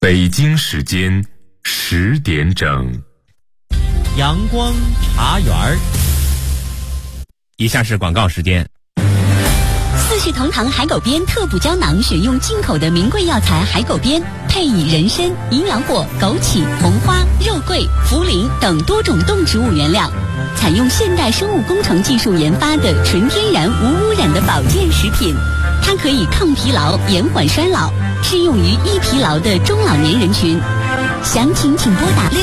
北京时间10点整， 阳光茶园儿。 以下是广告时间。 四世同堂海狗鞭特补胶囊选用进口的名贵药材海狗鞭，配以人参、营养果、枸杞、红花、肉桂、茯苓等多种动植物原料，采用现代生物工程技术研发的纯天然无污染的保健食品。它可以抗疲劳、延缓衰老，适用于易疲劳的中老年人群。详情请拨打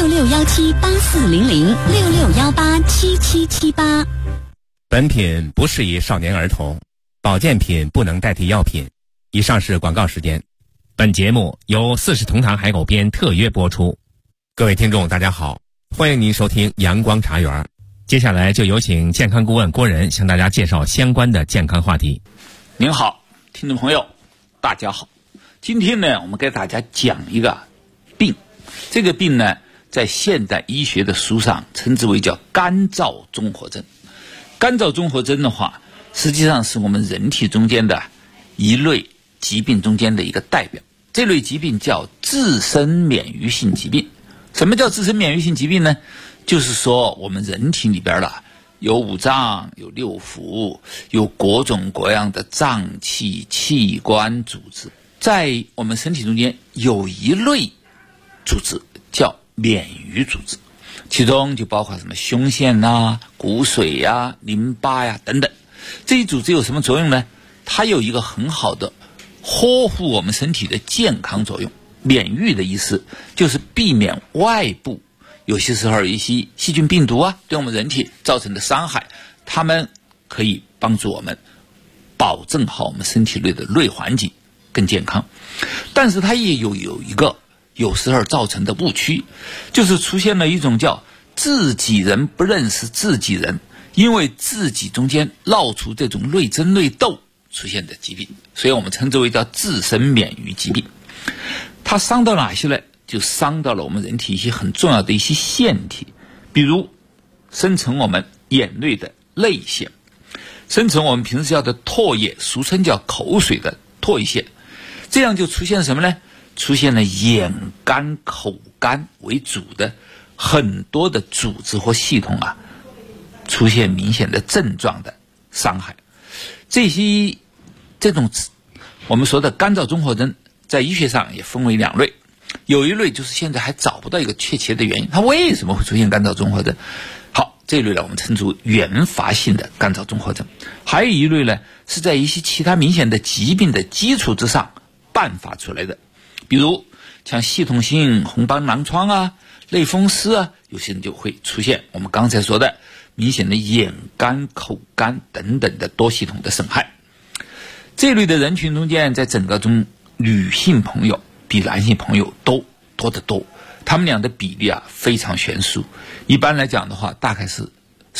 6617840066187778。 本品不适宜少年儿童，保健品不能代替药品。以上是广告时间。本节目由四世同堂海狗鞭特约播出。各位听众大家好，欢迎您收听阳光茶园。接下来就有请健康顾问郭仁向大家介绍相关的健康话题。 您好，听众朋友大家好，今天呢我们给大家讲一个病，这个病呢在现代医学的书上称之为叫干燥综合征。干燥综合征的话，实际上是我们人体中间的一类疾病中间的一个代表。这类疾病叫自身免疫性疾病。什么叫自身免疫性疾病呢？就是说我们人体里边有五脏，有六腑，有各种各样的脏器、器官、组织。在我们身体中间有一类组织叫免疫组织，其中就包括什么胸腺骨髓淋巴等等。这一组织有什么作用呢？它有一个很好的呵护我们身体的健康作用。免疫的意思就是避免外部有些时候一些细菌病毒对我们人体造成的伤害，它们可以帮助我们保证好我们身体内的内环境更健康。但是它也有一个有时候造成的误区，就是出现了一种叫自己人不认识自己人，因为自己中间闹出这种内争内斗出现的疾病，所以我们称之为叫自身免疫疾病。它伤到哪些呢？就伤到了我们人体一些很重要的一些腺体，比如生成我们眼内的泪腺，生成我们平时叫的唾液，俗称叫口水的唾液腺。这样就出现什么呢？出现了眼干、口干为主的很多的组织或系统出现明显的症状的伤害。这种我们说的干燥综合征在医学上也分为两类，有一类就是现在还找不到一个确切的原因，它为什么会出现干燥综合征。好，这一类呢我们称之为原发性的干燥综合征。还有一类呢是在一些其他明显的疾病的基础之上伴发出来的，比如像系统性红斑狼疮类风湿有些人就会出现我们刚才说的明显的眼干、口干等等的多系统的损害。这类的人群中间，在整个中女性朋友比男性朋友多得多，他们俩的比例非常悬殊。一般来讲的话，大概是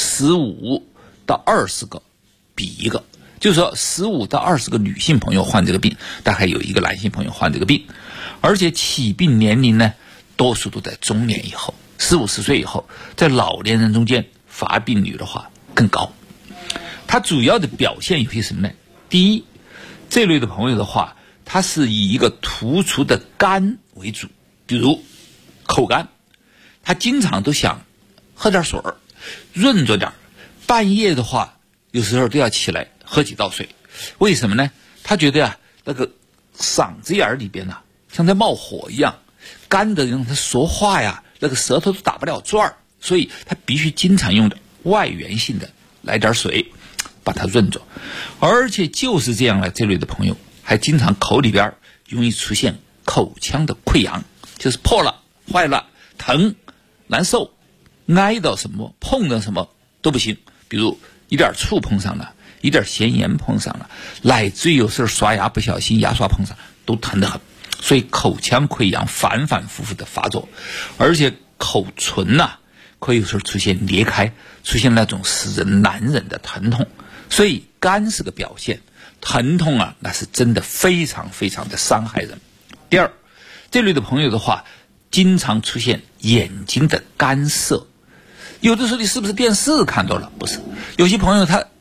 15到20个比一个，就是说15到20个女性朋友患这个病，大概有一个男性朋友患这个病。而且起病年龄呢，多数都在中年以后，40-50岁以后。在老年人中间发病率的话更高。它主要的表现有些什么呢？第一，这类的朋友的话，它是以一个突出的干为主，比如口干，他经常都想喝点水润着点，半夜的话有时候都要起来喝几道水。为什么呢？他觉得那个嗓子眼里边像在冒火一样，干的让他说话那个舌头都打不了转，所以他必须经常用的外源性的来点水把它润着。而且就是这样这类的朋友还经常口里边容易出现口腔的溃疡，就是破了、坏了、疼、难受，挨到什么碰到什么都不行，比如一点醋碰上了，一点咸盐碰上了，乃至于有时候刷牙不小心牙刷碰上都疼得很。所以口腔溃疡反反复复的发作，而且口唇可以有时候出现裂开，出现那种使人难忍的疼痛。所以干是个表现，疼痛那是真的非常非常的伤害人。第二，这类的朋友的话，经常出现眼睛的干涩。有的时候你是不是电视看多了？不是，有些朋友他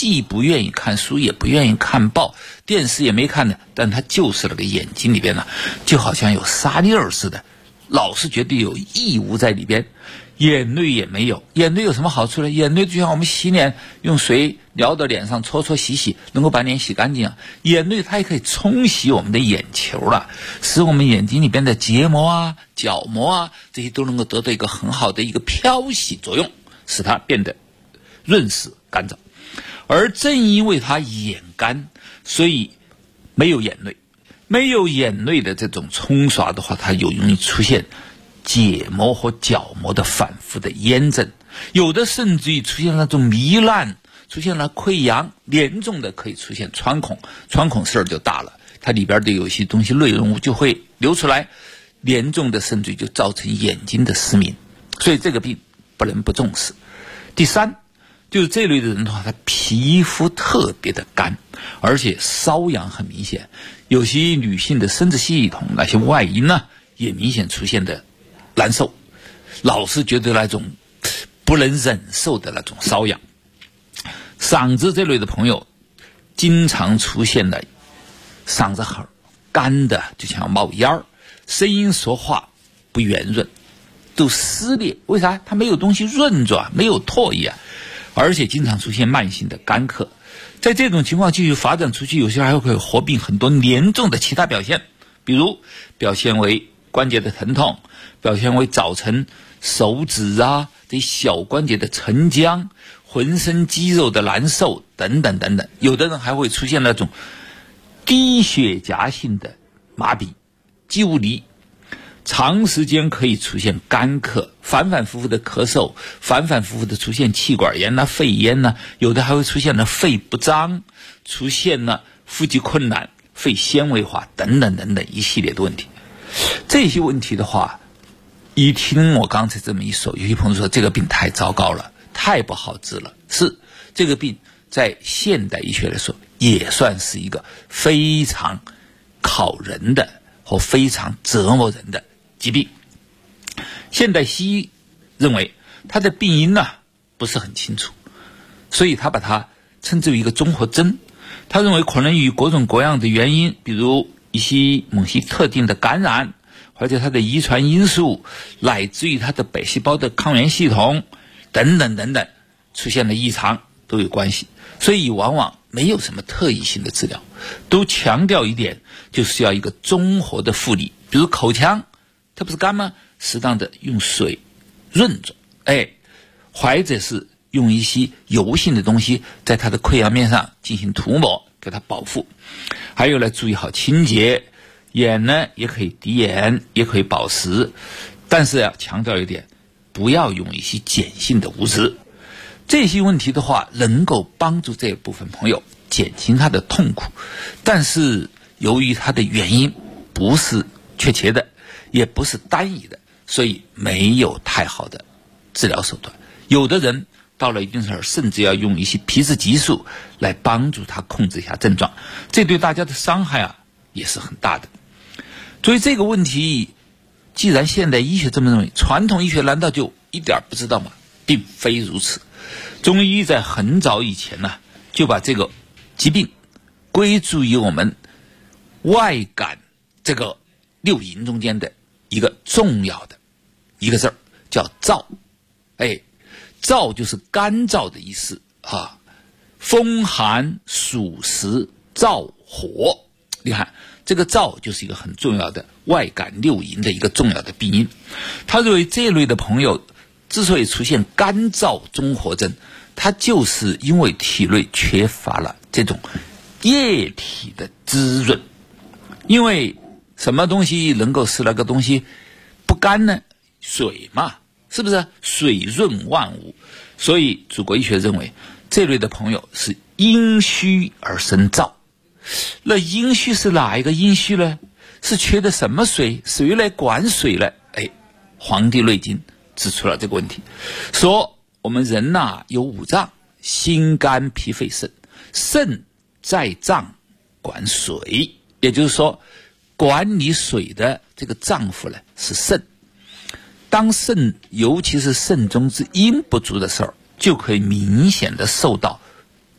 既不愿意看书，也不愿意看报，电视也没看的，但他就是那个眼睛里边呢，就好像有沙粒儿似的，老是觉得有异物在里边，眼泪也没有。眼泪有什么好处呢？眼泪就像我们洗脸用水撩到脸上搓搓洗洗，能够把脸洗干净啊。眼泪它也可以冲洗我们的眼球了，使我们眼睛里边的结膜啊、角膜啊这些都能够得到一个很好的一个漂洗作用，使它变得润湿干燥。而正因为它眼干，所以没有眼泪。没有眼泪的这种冲刷的话，它有容易出现结膜和角膜的反复的炎症，有的甚至于出现那种糜烂，出现了溃疡，严重的可以出现穿孔，穿孔事儿就大了，它里边的有些东西内容物就会流出来，严重的甚至于就造成眼睛的失明，所以这个病不能不重视。第三，就是这类的人的话，他皮肤特别的干，而且瘙痒很明显，有些女性的生殖系统那些外阴呢也明显出现的难受，老是觉得那种不能忍受的那种瘙痒。嗓子这类的朋友经常出现的嗓子很干的，就像冒烟儿，声音说话不圆润，都撕裂，为啥？它没有东西润着，没有唾液啊，而且经常出现慢性的干咳。在这种情况继续发展出去，有些还会合并很多严重的其他表现，比如表现为关节的疼痛，表现为早晨手指啊这小关节的沉僵，浑身肌肉的难受等等等等。有的人还会出现那种低血钾性的麻痹、肌无力，长时间可以出现干咳，反反复复的咳嗽，反反复复的出现气管炎肺炎有的还会出现了肺不张，出现了呼吸困难、肺纤维化等等等等一系列的问题。这些问题的话，一听我刚才这么一说，有些朋友说这个病太糟糕了，太不好治了。是，这个病在现代医学来说也算是一个非常考人的和非常折磨人的疾病。现代西医认为它的病因不是很清楚，所以他把它称之为一个综合征。他认为可能与各种各样的原因，比如某些特定的感染，或者它的遗传因素，乃至于它的白细胞的抗原系统等等等等出现了异常都有关系，所以往往没有什么特异性的治疗，都强调一点，就是要一个综合的护理。比如口腔它不是干吗？适当的用水润着，或者是用一些油性的东西在它的溃疡面上进行涂抹，给它保护。还有呢，注意好清洁。眼呢也可以滴眼，也可以保湿，但是要强调一点，不要用一些碱性的物质。这些问题的话，能够帮助这部分朋友减轻他的痛苦，但是由于他的原因不是确切的，也不是单一的，所以没有太好的治疗手段。有的人到了一定时候，甚至要用一些皮质激素来帮助他控制一下症状，这对大家的伤害也是很大的。所以这个问题，既然现代医学这么认为，传统医学难道就一点不知道吗？并非如此。中医在很早以前就把这个疾病归诸于我们外感这个六淫中间的一个重要的一个字儿，叫燥。燥就是干燥的意思风寒暑湿燥火，你看这个燥就是一个很重要的外感六淫的一个重要的病因。他认为这类的朋友之所以出现干燥综合征，他就是因为体内缺乏了这种液体的滋润。因为什么东西能够使那个东西不干呢？水嘛，是不是？水润万物。所以祖国医学认为这类的朋友是阴虚而生燥。那阴虚是哪一个阴虚呢？是缺的什么水？谁来管水呢？黄帝内经指出了这个问题，说我们人有五脏，心肝脾肺肾，肾在脏管水，也就是说管理水的这个脏腑是肾。当肾尤其是肾中之阴不足的时候，就可以明显的受到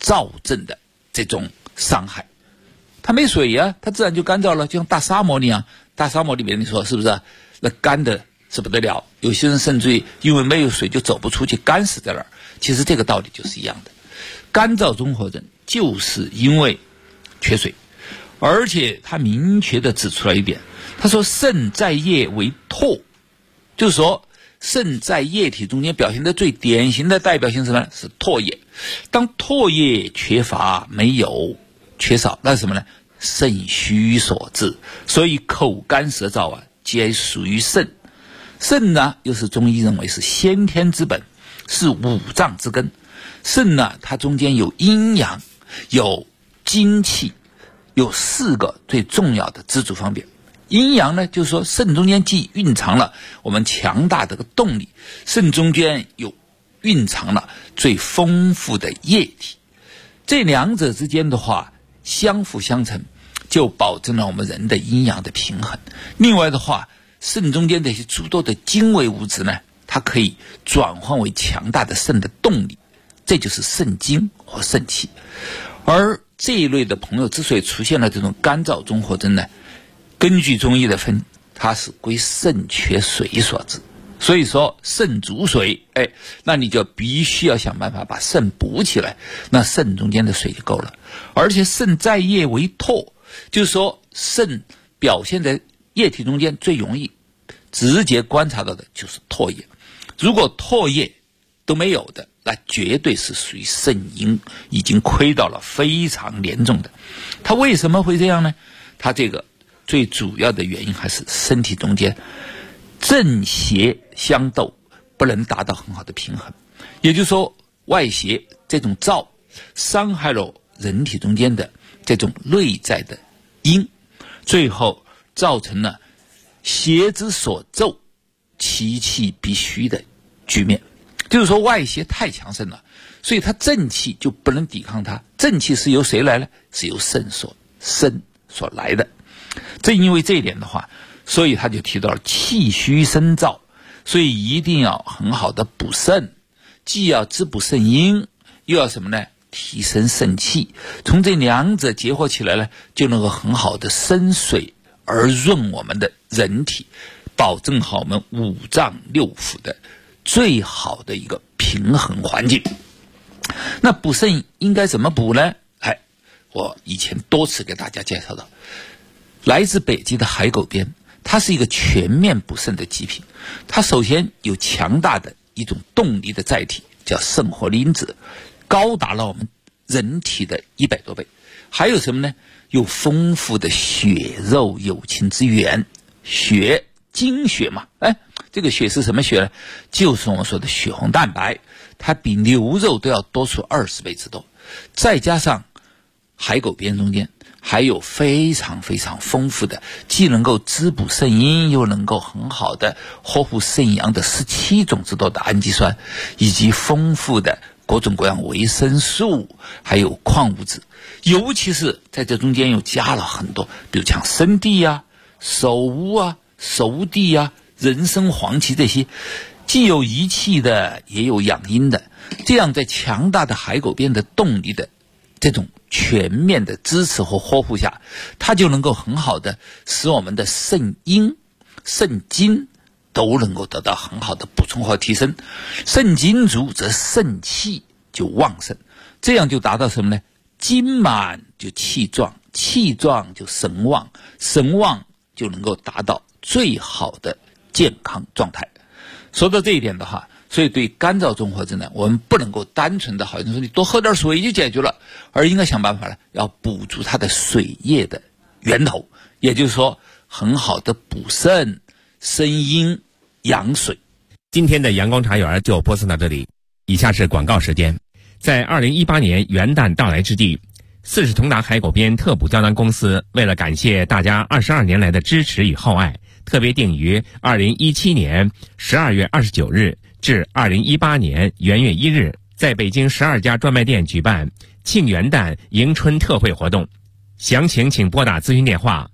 燥症的这种伤害。它没水呀，它自然就干燥了，就像大沙漠一样。大沙漠里面你说是不是？那干的是不得了，有些人甚至于因为没有水就走不出去，干死在那儿。其实这个道理就是一样的，干燥综合症就是因为缺水，而且他明确的指出了一点，他说肾在液为唾，就是说肾在液体中间表现的最典型的代表性是什么？是唾液。当唾液缺乏、没有、缺少，那是什么呢？肾虚所致。所以口干舌燥啊，皆属于肾。肾呢，又是中医认为是先天之本，是五脏之根。肾呢，它中间有阴阳，有精气，有4个最重要的支柱方面。阴阳呢，就是说肾中间既蕴藏了我们强大的动力，肾中间有蕴藏了最丰富的液体，这两者之间的话相辅相成，就保证了我们人的阴阳的平衡。另外的话，肾中间的一些诸多的精微物质呢，它可以转换为强大的肾的动力，这就是肾精和肾气。而这一类的朋友之所以出现了这种干燥综合征呢，根据中医的分，它是归肾缺水所致。所以说肾主水，那你就必须要想办法把肾补起来，那肾中间的水就够了。而且肾在液为唾，就是说肾表现在液体中间最容易直接观察到的就是唾液。如果唾液都没有的，那绝对是属于肾阴已经亏到了非常严重的。它为什么会这样呢？它这个最主要的原因还是身体中间正邪相斗，不能达到很好的平衡。也就是说，外邪这种燥伤害了人体中间的这种内在的阴，最后造成了邪之所奏，其气必虚的局面。就是说外邪太强盛了，所以它正气就不能抵抗它。正气是由谁来呢？是由肾所来的。正因为这一点的话，所以他就提到了气虚生燥，所以一定要很好的补肾，既要滋补肾阴，又要什么呢？提升肾气。从这两者结合起来呢，就能够很好的生水而润我们的人体，保证好我们五脏六腑的最好的一个平衡环境。那补肾应该怎么补呢？我以前多次给大家介绍到，来自北极的海狗鞭，它是一个全面补肾的极品。它首先有强大的一种动力的载体，叫肾活因子，高达了我们人体的100多倍。还有什么呢？有丰富的血肉有情之源，血精血嘛，这个血是什么血呢？就是我们说的血红蛋白，它比牛肉都要多出20倍之多。再加上海狗鞭中间还有非常非常丰富的，既能够滋补肾阴，又能够很好的呵护肾阳的17种之多的氨基酸，以及丰富的各种各样维生素，还有矿物质。尤其是在这中间又加了很多，比如像生地啊、首乌啊、熟地啊、人参、黄芪这些，既有益气的，也有养阴的。这样在强大的海狗鞭的动力的这种全面的支持和呵护下，它就能够很好的使我们的肾阴、肾精都能够得到很好的补充和提升。肾精足则肾气就旺盛，这样就达到什么呢？精满就气壮，气壮就神旺，神旺就能够达到最好的健康状态。说到这一点的话，所以对干燥综合征呢，我们不能够单纯的好像说你多喝点水就解决了，而应该想办法呢，要补足它的水液的源头，也就是说很好的补肾、生阴、养水。 今天的阳光茶园就播送到这里，以下是广告时间。在2018年元旦到来之际，4世同堂海狗鞭特补胶囊公司为了感谢大家22年来的支持与厚爱，特别定于2017年12月29日至2018年元月1日，在北京12家专卖店举办庆元旦迎春特惠活动。详情请拨打咨询电话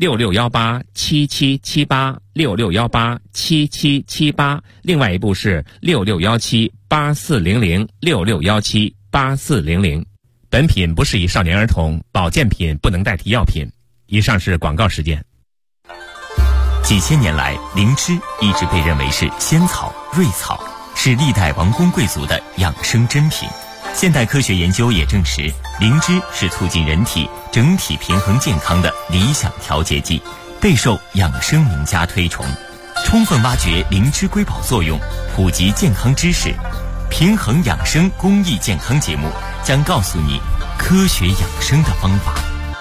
6618777866187778，另外一部是6617840066178400。 本品不适宜少年儿童，保健品不能代替药品。以上是广告时间。 几千年来，灵芝一直被认为是仙草、瑞草，是历代王公贵族的养生珍品。现代科学研究也证实，灵芝是促进人体整体平衡健康的理想调节剂，备受养生名家推崇。充分挖掘灵芝瑰宝作用，普及健康知识，平衡养生公益健康节目将告诉你科学养生的方法。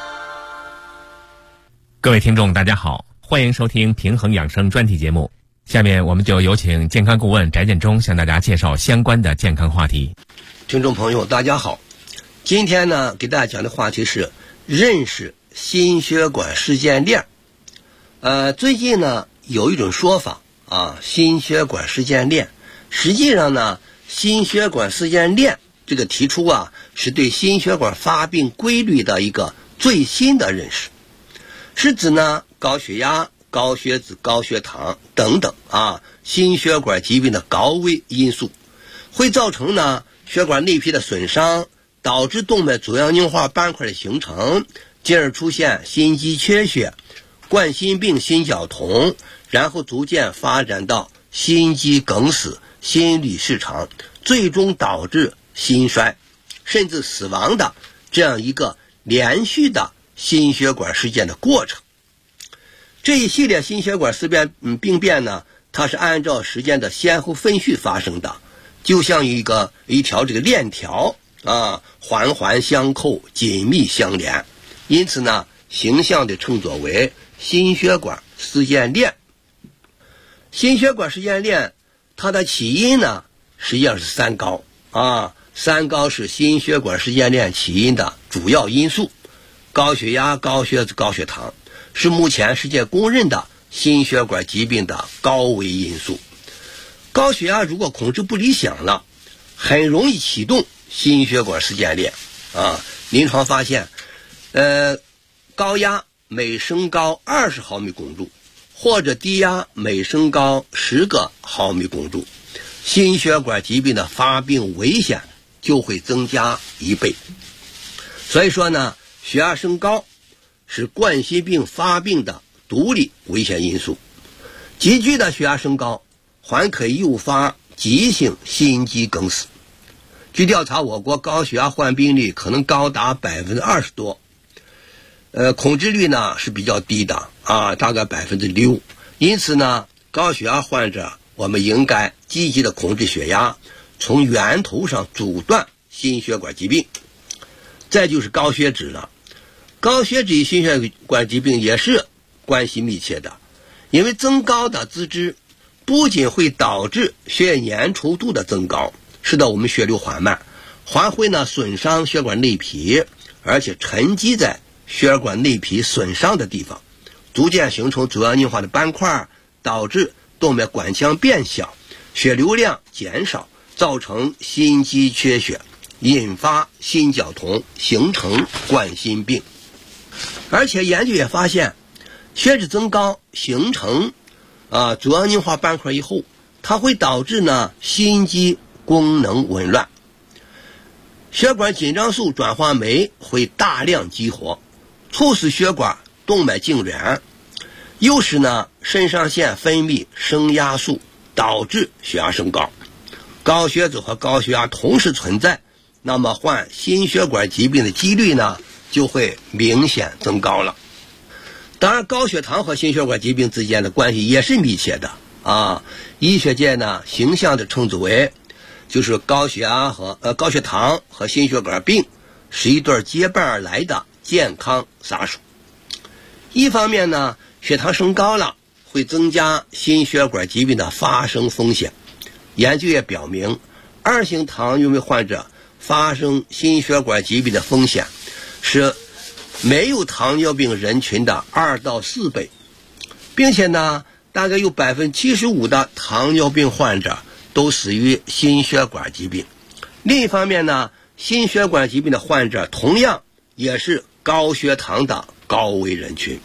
各位听众大家好，欢迎收听平衡养生专题节目。下面我们就有请健康顾问翟建中向大家介绍相关的健康话题。 听众朋友大家好，今天呢给大家讲的话题是认识心血管事件链。最近呢有一种说法心血管事件链，实际上呢心血管事件链这个提出是对心血管发病规律的一个最新的认识，是指呢高血压、高血脂、高血糖等等心血管疾病的高危因素，会造成呢血管内皮的损伤，导致动脉粥样硬化斑块的形成，进而出现心肌缺血、冠心病、心绞痛，然后逐渐发展到心肌梗死、心律失常，最终导致心衰甚至死亡的这样一个连续的心血管事件的过程。这一系列心血管事变病变呢，它是按照时间的先后分序发生的，就像一条这个链条环环相扣，紧密相连，因此呢形象地称作为心血管事件链。心血管事件链它的起因呢实际上是三高三高是心血管事件链起因的主要因素。高血压、高血脂、高血糖是目前世界公认的心血管疾病的高危因素。高血压如果控制不理想了，很容易启动心血管事件链临床发现高压每升高20毫米汞柱，或者低压每升高10个毫米汞柱，心血管疾病的发病危险就会增加1倍。所以说呢，血压升高是冠心病发病的独立危险因素。急剧的血压升高还可以诱发急性心肌梗死。据调查，我国高血压患病率可能高达20%多，控制率呢是比较低的大概6%。因此呢，高血压患者我们应该积极的控制血压，从源头上阻断心血管疾病。再就是高血脂了，高血脂与心血管疾病也是关系密切的，因为增高的脂质不仅会导致血液粘稠度的增高，使得我们血流缓慢，还会呢损伤血管内皮，而且沉积在血管内皮损伤的地方，逐渐形成粥样硬化的斑块，导致动脉管腔变小，血流量减少，造成心肌缺血，引发心绞痛，形成冠心病。而且研究也发现，血脂增高形成粥样硬化斑块以后，它会导致呢心肌功能紊乱，血管紧张素转化酶会大量激活，促使血管动脉痉挛，又使呢肾上腺分泌升压素，导致血压升高。高血脂和高血压同时存在，那么患心血管疾病的几率呢就会明显增高了。当然，高血糖和心血管疾病之间的关系也是密切的医学界呢形象地称之为就是高血糖和心血管病是一对结伴而来的健康杀手。一方面呢，血糖升高了会增加心血管疾病的发生风险。研究也表明，2型糖尿病患者发生心血管疾病的风险是没有糖尿病人群的2到4倍，并且呢大概有75%的糖尿病患者都死于心血管疾病。另一方面呢，心血管疾病的患者同样也是高血糖的高危人群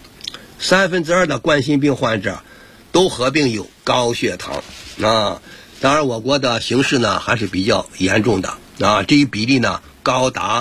，2/3的冠心病患者都合并有高血糖当然我国的形势呢还是比较严重的这一比例呢高达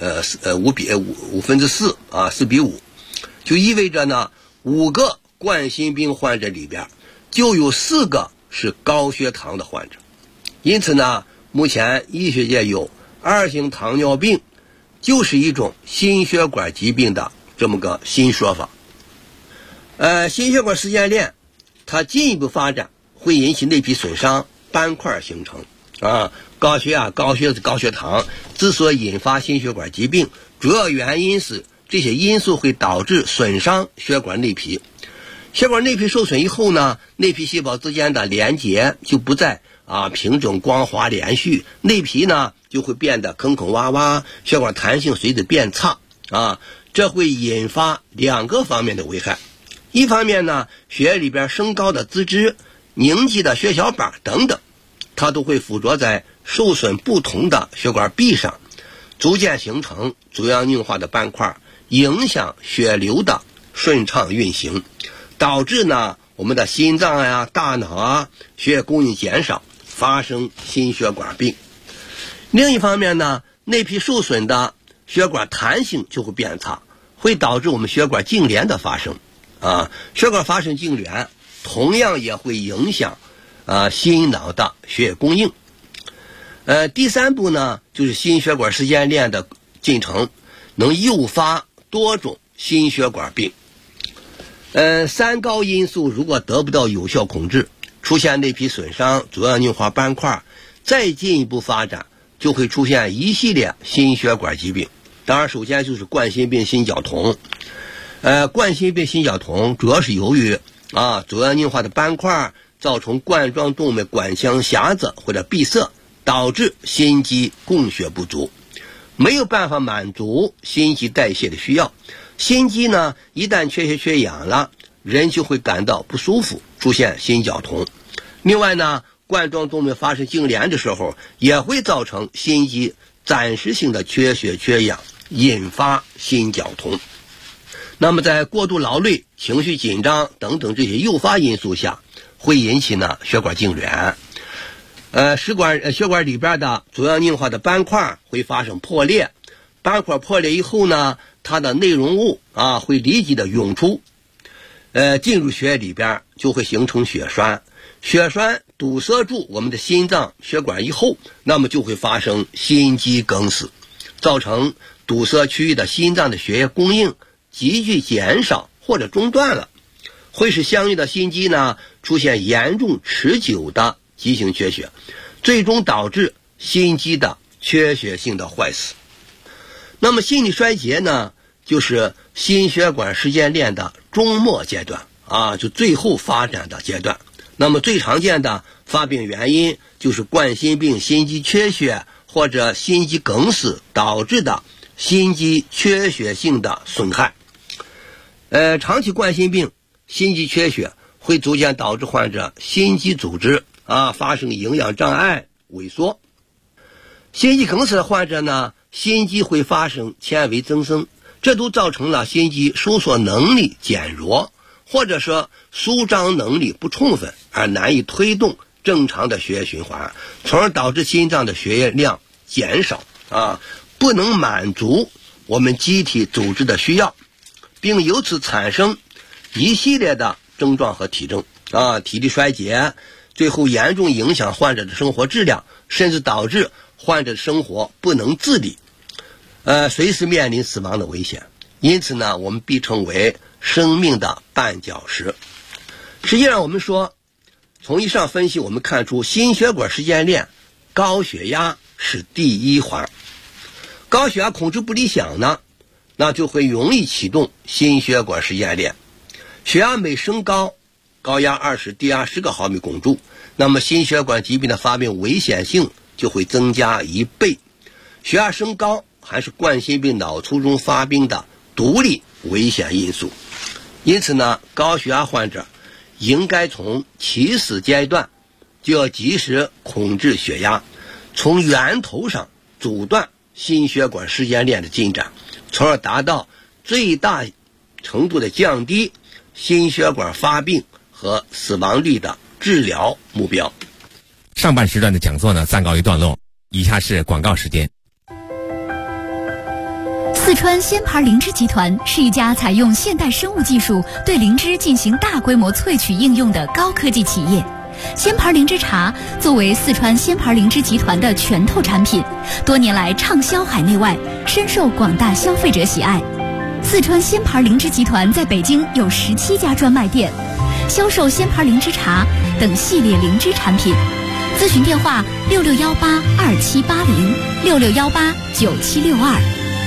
4啊，4比5，就意味着呢，5个冠心病患者里边就有4个是高血糖的患者。因此呢，目前医学界有2型糖尿病就是一种心血管疾病的这么个新说法。心血管事件链它进一步发展会引起内皮损伤、斑块形成啊。高血压、高血糖之所以引发心血管疾病，主要原因是这些因素会导致损伤血管内皮。血管内皮受损以后呢，内皮细胞之间的连接就不再平整光滑连续，内皮呢就会变得坑坑洼洼，血管弹性随之变差这会引发2个方面的危害。一方面呢，血液里边升高的脂质、凝集的血小板等等，它都会附着在受损不同的血管壁上，逐渐形成主要硬化的斑块，影响血流的顺畅运行，导致呢我们的心脏大脑血液供应减少，发生心血管病。另一方面呢，内皮受损的血管弹性就会变差，会导致我们血管痉挛的发生血管发生痉挛同样也会影响心脑的血液供应。第3步呢，就是心血管事件链的进程能诱发多种心血管病。3高因素如果得不到有效控制，出现内皮损伤、主要硬化斑块，再进一步发展就会出现一系列心血管疾病。当然首先就是冠心病、心绞痛。冠心病、心绞痛主要是由于主要硬化的斑块造成冠状动脉管腔狭窄或者闭塞，导致心肌供血不足，没有办法满足心肌代谢的需要。心肌呢一旦缺血缺氧了，人就会感到不舒服，出现心绞痛。另外呢，冠状动脉发生痉挛的时候，也会造成心肌暂时性的缺血缺氧，引发心绞痛。那么在过度劳累、情绪紧张等等这些诱发因素下，会引起呢血管痉挛。血管里边的主要硬化的斑块会发生破裂，斑块破裂以后呢，它的内容物会立即的涌出，进入血液里边，就会形成血栓。血栓堵塞住我们的心脏血管以后，那么就会发生心肌梗死，造成堵塞区域的心脏的血液供应急剧减少或者中断了，会使相应的心肌呢出现严重持久的急性缺血，最终导致心肌的缺血性的坏死。那么心力衰竭呢，就是心血管事件链的终末阶段就最后发展的阶段。那么最常见的发病原因就是冠心病、心肌缺血或者心肌梗死导致的心肌缺血性的损害。长期冠心病、心肌缺血会逐渐导致患者心肌组织发生营养障碍、萎缩。心肌梗死的患者呢，心肌会发生纤维增生，这都造成了心肌收缩能力减弱，或者说舒张能力不充分，而难以推动正常的血液循环，从而导致心脏的血液量减少不能满足我们机体组织的需要，并由此产生一系列的症状和体征体力衰竭，最后严重影响患者的生活质量，甚至导致患者的生活不能自理，随时面临死亡的危险。因此呢，我们被称为生命的绊脚石。实际上我们说，从以上分析我们看出，心血管事件链高血压是第一环。高血压控制不理想呢，那就会容易启动心血管事件链。血压每升高，高压20、低压10个毫米汞柱，那么心血管疾病的发病危险性就会增加1倍。血压升高还是冠心病脑卒中发病的独立危险因素。因此呢，高血压患者应该从起始阶段就要及时控制血压，从源头上阻断心血管事件链的进展，从而达到最大程度的降低心血管发病和死亡率的治疗目标。 上半时段的讲座呢暂告一段落，以下是广告时间。 四川仙牌灵芝集团是一家采用现代生物技术对灵芝进行大规模萃取应用的高科技企业。仙牌灵芝茶作为四川仙牌灵芝集团的拳头产品，多年来畅销海内外，深受广大消费者喜爱。四川仙牌灵芝集团在北京有17家专卖店，销售仙牌灵芝茶等系列灵芝产品。咨询电话66182780，66189762。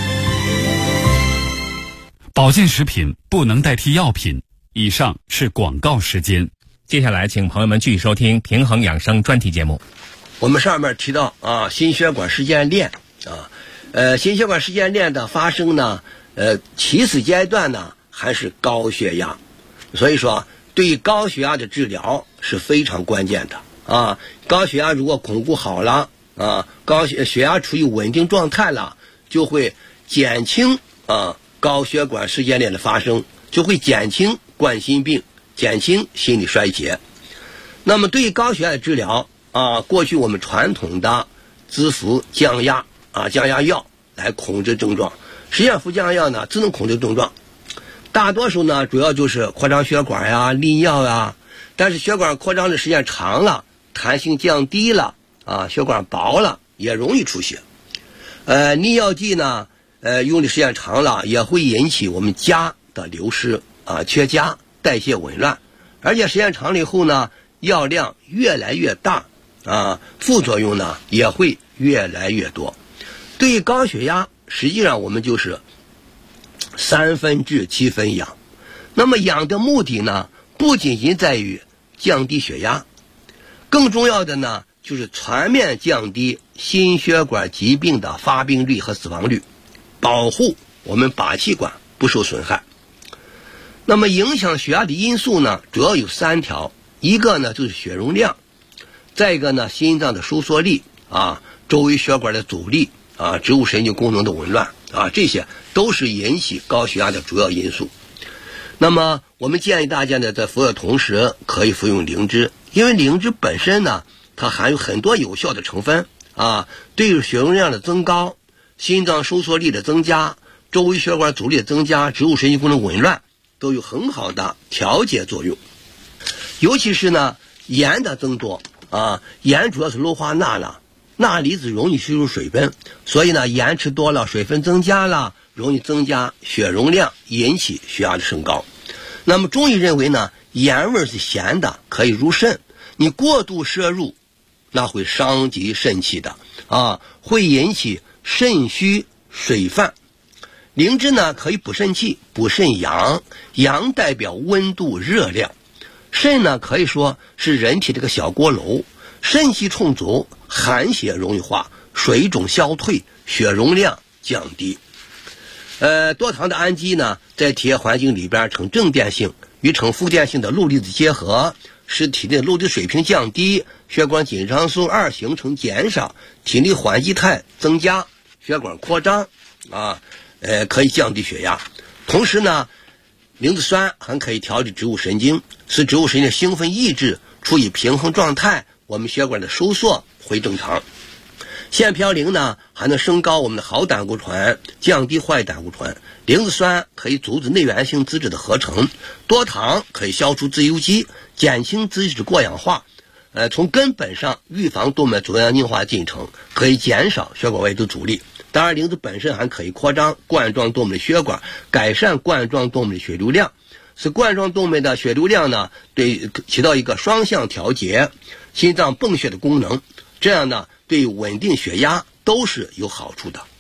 保健食品不能代替药品。以上是广告时间。 接下来请朋友们继续收听平衡养生专题节目。 我们上面提到心血管事件链心血管事件链的发生呢，起始阶段呢还是高血压，所以说对于高血压的治疗是非常关键的高血压如果巩固好了血压处于稳定状态了，就会减轻高血管事件链的发生，就会减轻冠心病，减轻心理衰竭。那么对于高血压的治疗过去我们传统的只服降压药来控制症状，实际上服降压药呢只能控制症状，大多数呢主要就是扩张血管利尿但是血管扩张的时间长了，弹性降低了血管薄了，也容易出血。利尿剂呢用的时间长了，也会引起我们钾的流失缺钾，代谢紊乱，而且时间长了以后呢，药量越来越大副作用呢也会越来越多。对于高血压，实际上我们就是3分治7分养。那么养的目的呢，不仅仅在于降低血压，更重要的呢就是全面降低心血管疾病的发病率和死亡率，保护我们靶气管不受损害。那么影响血压的因素呢，主要有3条，一个呢就是血容量，再一个呢心脏的收缩力周围血管的阻力植物神经功能的紊乱这些都是引起高血压的主要因素。那么我们建议大家呢在服药同时可以服用灵芝，因为灵芝本身呢它含有很多有效的成分对于血容量的增高、心脏收缩力的增加、周围血管阻力的增加、植物神经功能紊乱都有很好的调节作用。尤其是呢盐的增多盐主要是硫化钠了，钠离子容易吸入水分，所以呢盐吃多了，水分增加了，容易增加血容量，引起血压的升高。那么中医认为呢，盐味是咸的，可以入肾，你过度摄入那会伤及肾气的会引起肾虚水泛。灵芝呢可以补肾气，补肾阳，阳代表温度热量，肾呢可以说是人体这个小锅炉，肾气充足，寒血容易化，水肿消退，血容量降低。多糖的氨基呢在体液环境里边呈正电性与呈负电性的氯离子结合，使体内氯离水平降低，血管紧张素2形成减少，体内缓激态增加，血管扩张可以降低血压。同时呢灵子酸还可以调节植物神经，使植物神经的兴奋抑制处于平衡状态，我们血管的收缩回正常。腺嘌呤呢还能升高我们的好胆固醇，降低坏胆固醇。灵子酸可以阻止内源性脂质的合成，多糖可以消除自由基，减轻脂质过氧化，从根本上预防动脉粥样硬化进程，可以减少血管外周阻力。当然灵子本身还可以扩张冠状动脉的血管，改善冠状动脉的血流量，使冠状动脉的血流量呢起到一个双向调节心脏泵血的功能，这样呢对稳定血压都是有好处的。